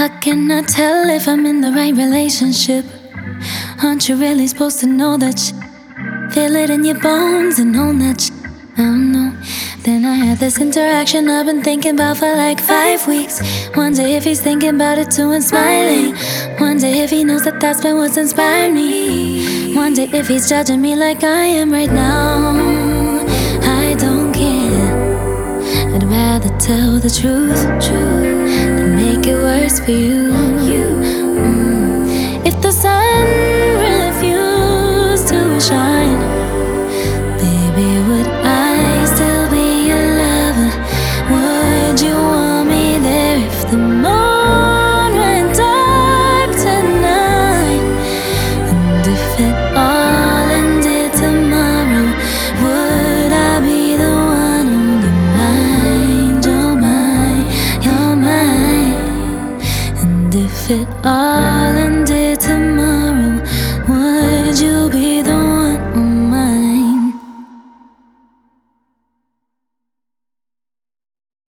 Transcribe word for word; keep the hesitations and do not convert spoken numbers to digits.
How can I tell if I'm in the right relationship? Aren't you really supposed to know that you feel it in your bones and own that you, I don't know. Then I had this interaction I've been thinking about for like five weeks. Wonder if he's thinking about it too and smiling. Wonder if he knows that that's been what's inspired me. Wonder if he's judging me like I am right now. I don't care. I'd rather tell the truth than make it worse for you.